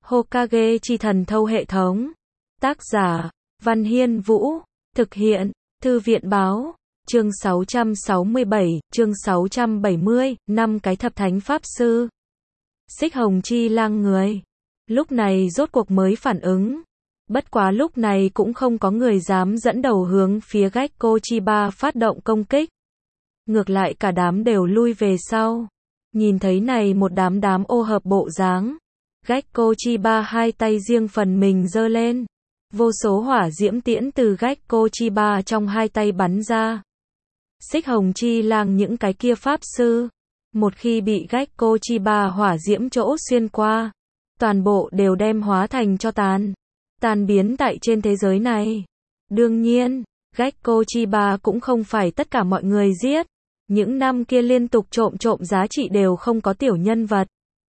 Hokage chi thần thâu hệ thống. Tác giả, Văn Hiên Vũ. Thực hiện, Thư viện Báo. Chương 667, chương 670, 5 cái thập thánh pháp sư. Xích Hồng Chi Lang người. Lúc này rốt cuộc mới phản ứng. Bất quá lúc này cũng không có người dám dẫn đầu hướng phía Gekko Chiba phát động công kích. Ngược lại cả đám đều lui về sau. Nhìn thấy này một đám ô hợp bộ dáng. Gekko Chiba hai tay riêng phần mình giơ lên. Vô số hỏa diễm tiễn từ Gekko Chiba trong hai tay bắn ra. Xích Hồng Chi Lang những cái kia pháp sư. Một khi bị Gekko Chiba hỏa diễm chỗ xuyên qua. Toàn bộ đều đem hóa thành cho tàn. Tan biến tại trên thế giới này. Đương nhiên, Gekko Chiba cũng không phải tất cả mọi người giết. Những năm kia liên tục trộm giá trị đều không có tiểu nhân vật.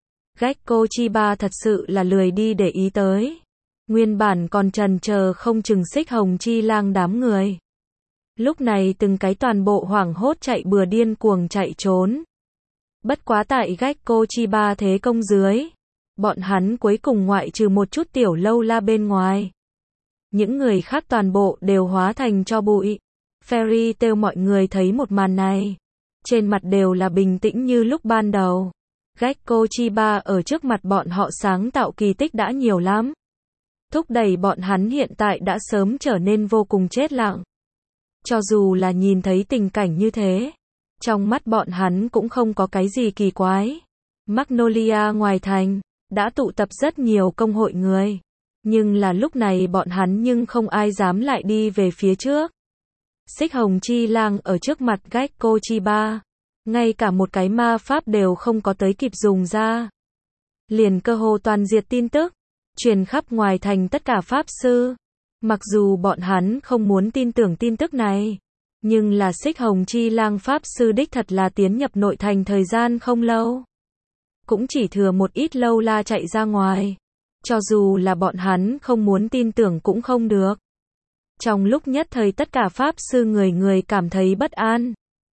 Gekko Chiba thật sự là lười đi để ý tới. Nguyên bản còn trần chờ không chừng Xích Hồng Chi Lang đám người. Lúc này từng cái toàn bộ hoảng hốt chạy bừa điên cuồng chạy trốn. Bất quá tại Gekko Chiba thế công dưới. Bọn hắn cuối cùng ngoại trừ một chút tiểu lâu la bên ngoài. Những người khác toàn bộ đều hóa thành tro bụi. Fairy Tail mọi người thấy một màn này. Trên mặt đều là bình tĩnh như lúc ban đầu. Gekko Chiba ở trước mặt bọn họ sáng tạo kỳ tích đã nhiều lắm. Thúc đẩy bọn hắn hiện tại đã sớm trở nên vô cùng chết lặng. Cho dù là nhìn thấy tình cảnh như thế. Trong mắt bọn hắn cũng không có cái gì kỳ quái. Magnolia ngoài thành. Đã tụ tập rất nhiều công hội người. Nhưng là lúc này bọn hắn nhưng không ai dám lại đi về phía trước. Xích Hồng Chi Lang ở trước mặt Gekko Chiba. Ngay cả một cái ma pháp đều không có tới kịp dùng ra. Liền cơ hồ toàn diệt tin tức. Truyền khắp ngoài thành tất cả pháp sư. Mặc dù bọn hắn không muốn tin tưởng tin tức này. Nhưng là Xích Hồng Chi Lang pháp sư đích thật là tiến nhập nội thành thời gian không lâu. Cũng chỉ thừa một ít lâu la chạy ra ngoài. Cho dù là bọn hắn không muốn tin tưởng cũng không được. Trong lúc nhất thời tất cả pháp sư người cảm thấy bất an.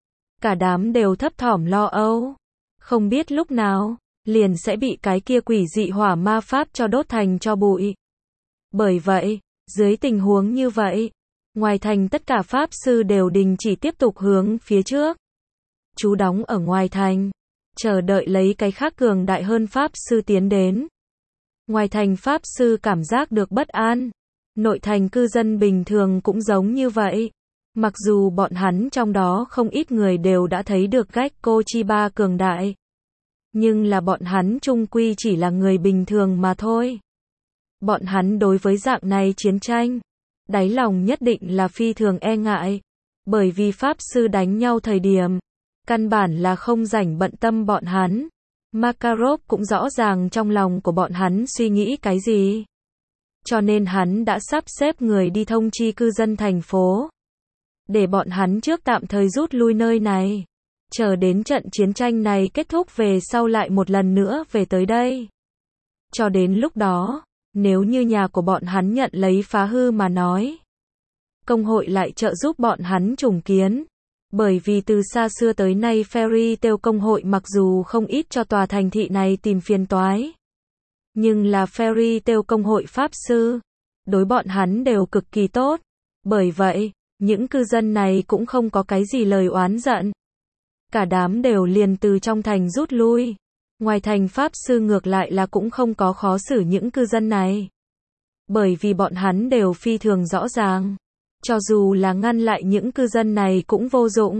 Cả đám đều thấp thỏm lo âu. Không biết lúc nào, liền sẽ bị cái kia quỷ dị hỏa ma pháp cho đốt thành cho bụi. Bởi vậy, dưới tình huống như vậy, ngoài thành tất cả pháp sư đều đình chỉ tiếp tục hướng phía trước. Trú đóng ở ngoài thành. Chờ đợi lấy cái khác cường đại hơn pháp sư tiến đến. Ngoài thành pháp sư cảm giác được bất an. Nội thành cư dân bình thường cũng giống như vậy. Mặc dù bọn hắn trong đó không ít người đều đã thấy được Gekko Chiba cường đại. Nhưng là bọn hắn chung quy chỉ là người bình thường mà thôi. Bọn hắn đối với dạng này chiến tranh, đáy lòng nhất định là phi thường e ngại. Bởi vì pháp sư đánh nhau thời điểm. Căn bản là không rảnh bận tâm bọn hắn. Makarov cũng rõ ràng trong lòng của bọn hắn suy nghĩ cái gì. Cho nên hắn đã sắp xếp người đi thông chi cư dân thành phố. Để bọn hắn trước tạm thời rút lui nơi này. Chờ đến trận chiến tranh này kết thúc về sau lại một lần nữa về tới đây. Cho đến lúc đó, nếu như nhà của bọn hắn nhận lấy phá hư mà nói. Công hội lại trợ giúp bọn hắn trùng kiến. Bởi vì từ xa xưa tới nay Fairy Tail công hội mặc dù không ít cho tòa thành thị này tìm phiền toái. Nhưng là Fairy Tail công hội pháp sư. Đối bọn hắn đều cực kỳ tốt. Bởi vậy, những cư dân này cũng không có cái gì lời oán giận. Cả đám đều liền từ trong thành rút lui. Ngoài thành pháp sư ngược lại là cũng không có khó xử những cư dân này. Bởi vì bọn hắn đều phi thường rõ ràng. Cho dù là ngăn lại những cư dân này cũng vô dụng.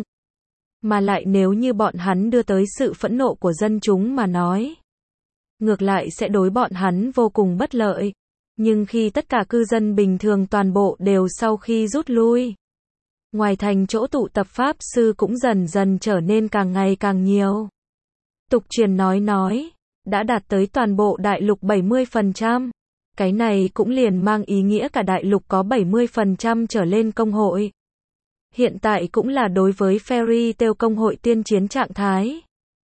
Mà lại nếu như bọn hắn đưa tới sự phẫn nộ của dân chúng mà nói. Ngược lại sẽ đối bọn hắn vô cùng bất lợi. Nhưng khi tất cả cư dân bình thường toàn bộ đều sau khi rút lui. Ngoài thành chỗ tụ tập pháp sư cũng dần dần trở nên càng ngày càng nhiều. Tục truyền nói, đã đạt tới toàn bộ đại lục 70%. Cái này cũng liền mang ý nghĩa cả đại lục có 70% trở lên công hội. Hiện tại cũng là đối với Fairy Tail công hội tiên chiến trạng thái.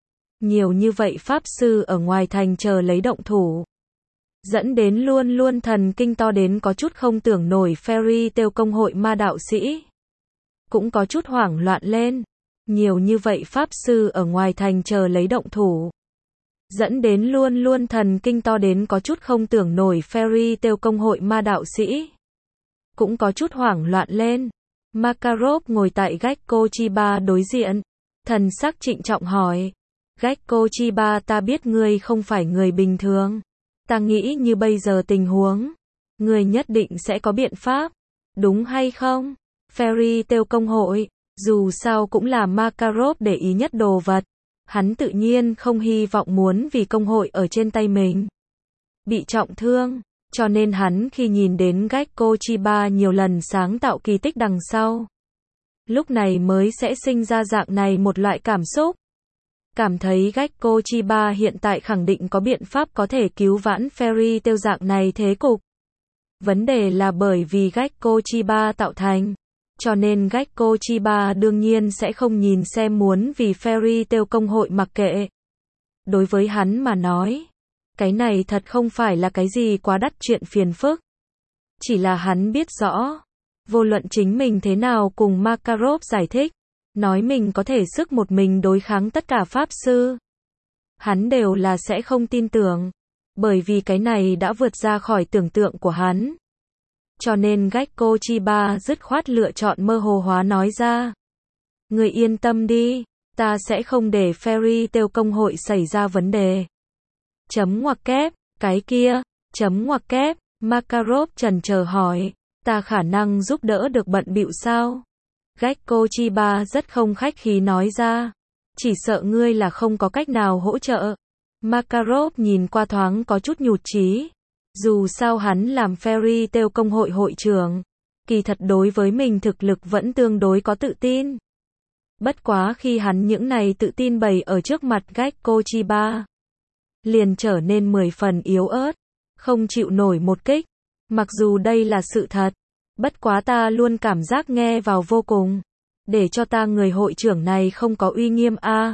Nhiều như vậy pháp sư ở ngoài thành chờ lấy động thủ. Dẫn đến luôn luôn thần kinh to đến có chút không tưởng nổi Fairy Tail công hội ma đạo sĩ. Cũng có chút hoảng loạn lên. Nhiều như vậy pháp sư ở ngoài thành chờ lấy động thủ. dẫn đến luôn luôn thần kinh to đến có chút không tưởng nổi. Fairy Tail công hội ma đạo sĩ cũng có chút hoảng loạn lên. Makarov ngồi tại Gekko Chiba đối diện, thần sắc trịnh trọng hỏi. Gekko Chiba, ta biết ngươi không phải người bình thường. Ta nghĩ như bây giờ tình huống, ngươi nhất định sẽ có biện pháp, đúng hay không? Fairy Tail công hội, dù sao cũng là Makarov để ý nhất đồ vật. Hắn tự nhiên không hy vọng muốn vì công hội ở trên tay mình bị trọng thương, cho nên hắn khi nhìn đến Gekko Chiba nhiều lần sáng tạo kỳ tích đằng sau, lúc này mới sẽ sinh ra dạng này một loại cảm xúc. Cảm thấy Gekko Chiba hiện tại khẳng định có biện pháp có thể cứu vãn Fairy Tail dạng này thế cục. Vấn đề là bởi vì Gekko Chiba tạo thành, cho nên Gekko Chiba đương nhiên sẽ không nhìn xem muốn vì Fairy Tail công hội mặc kệ. Đối với hắn mà nói, cái này thật không phải là cái gì quá đắt chuyện phiền phức. Chỉ là hắn biết rõ, vô luận chính mình thế nào cùng Makarov giải thích, nói mình có thể sức một mình đối kháng tất cả pháp sư, hắn đều là sẽ không tin tưởng, bởi vì cái này đã vượt ra khỏi tưởng tượng của hắn. Cho nên Gekko Chiba dứt khoát lựa chọn mơ hồ hóa nói ra. Người yên tâm đi, ta sẽ không để Fairy Tail công hội xảy ra vấn đề. Chấm ngoặc kép, cái kia, chấm ngoặc kép, Makarov chần chờ hỏi, ta khả năng giúp đỡ được bận bịu sao? Gekko Chiba rất không khách khí nói ra, chỉ sợ ngươi là không có cách nào hỗ trợ. Makarov nhìn qua thoáng có chút nhụt chí. Dù sao hắn làm Fairy Tail công hội hội trưởng, kỳ thật đối với mình thực lực vẫn tương đối có tự tin. Bất quá khi hắn những này tự tin bày ở trước mặt Gekko Chiba, liền trở nên 10 phần yếu ớt, không chịu nổi một kích. Mặc dù đây là sự thật, bất quá ta luôn cảm giác nghe vào vô cùng, để cho ta người hội trưởng này không có uy nghiêm a.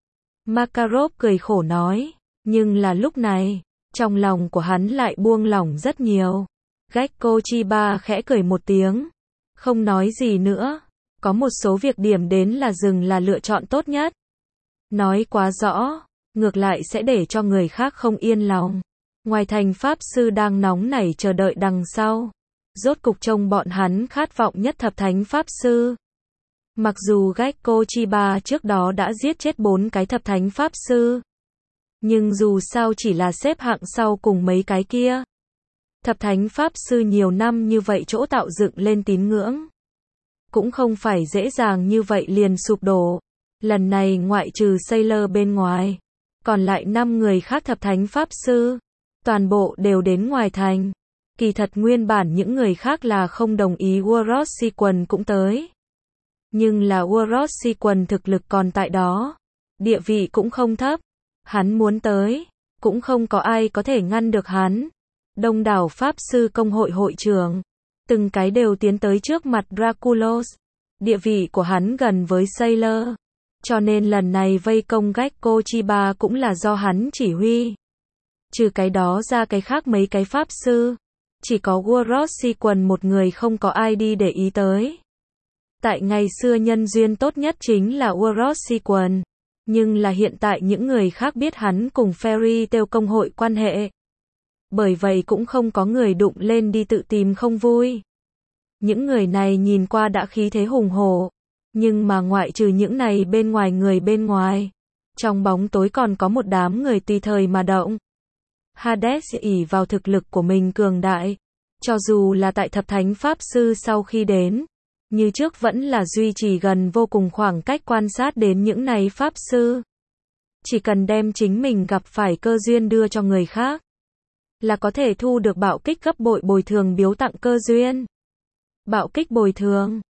Makarov cười khổ nói, nhưng là lúc này, trong lòng của hắn lại buông lỏng rất nhiều. Gekko Chiba khẽ cười một tiếng, không nói gì nữa. Có một số việc điểm đến là dừng là lựa chọn tốt nhất. Nói quá rõ, ngược lại sẽ để cho người khác không yên lòng. Ngoài thành pháp sư đang nóng nảy chờ đợi đằng sau. Rốt cục trông bọn hắn khát vọng nhất thập thánh pháp sư. Mặc dù Gekko Chiba trước đó đã giết chết 4 cái thập thánh pháp sư, nhưng dù sao chỉ là xếp hạng sau cùng mấy cái kia. Thập thánh pháp sư nhiều năm như vậy chỗ tạo dựng lên tín ngưỡng, cũng không phải dễ dàng như vậy liền sụp đổ. Lần này ngoại trừ Sailor bên ngoài, còn lại 5 người khác thập thánh pháp sư, toàn bộ đều đến ngoài thành. Kỳ thật nguyên bản những người khác là không đồng ý Warros Sequan cũng tới. Nhưng là Warros Sequan thực lực còn tại đó, địa vị cũng không thấp. Hắn muốn tới, cũng không có ai có thể ngăn được hắn. Đông đảo pháp sư công hội hội trưởng, từng cái đều tiến tới trước mặt Draculos. Địa vị của hắn gần với Sailor, cho nên lần này vây công Gekko Chiba cũng là do hắn chỉ huy. Trừ cái đó ra cái khác mấy cái pháp sư, chỉ có Warros Sequan một người không có ai đi để ý tới. Tại ngày xưa nhân duyên tốt nhất chính là Warros Sequan, nhưng là hiện tại những người khác biết hắn cùng Fairy Tail công hội quan hệ. Bởi vậy cũng không có người đụng lên đi tự tìm không vui. Những người này nhìn qua đã khí thế hùng hổ, nhưng mà ngoại trừ những này bên ngoài người bên ngoài, trong bóng tối còn có một đám người tùy thời mà động. Hades ỷ vào thực lực của mình cường đại, cho dù là tại thập thánh pháp sư sau khi đến, như trước vẫn là duy trì gần vô cùng khoảng cách quan sát đến những này pháp sư. Chỉ cần đem chính mình gặp phải cơ duyên đưa cho người khác, là có thể thu được bạo kích gấp bội bồi thường biếu tặng cơ duyên. Bạo kích bồi thường,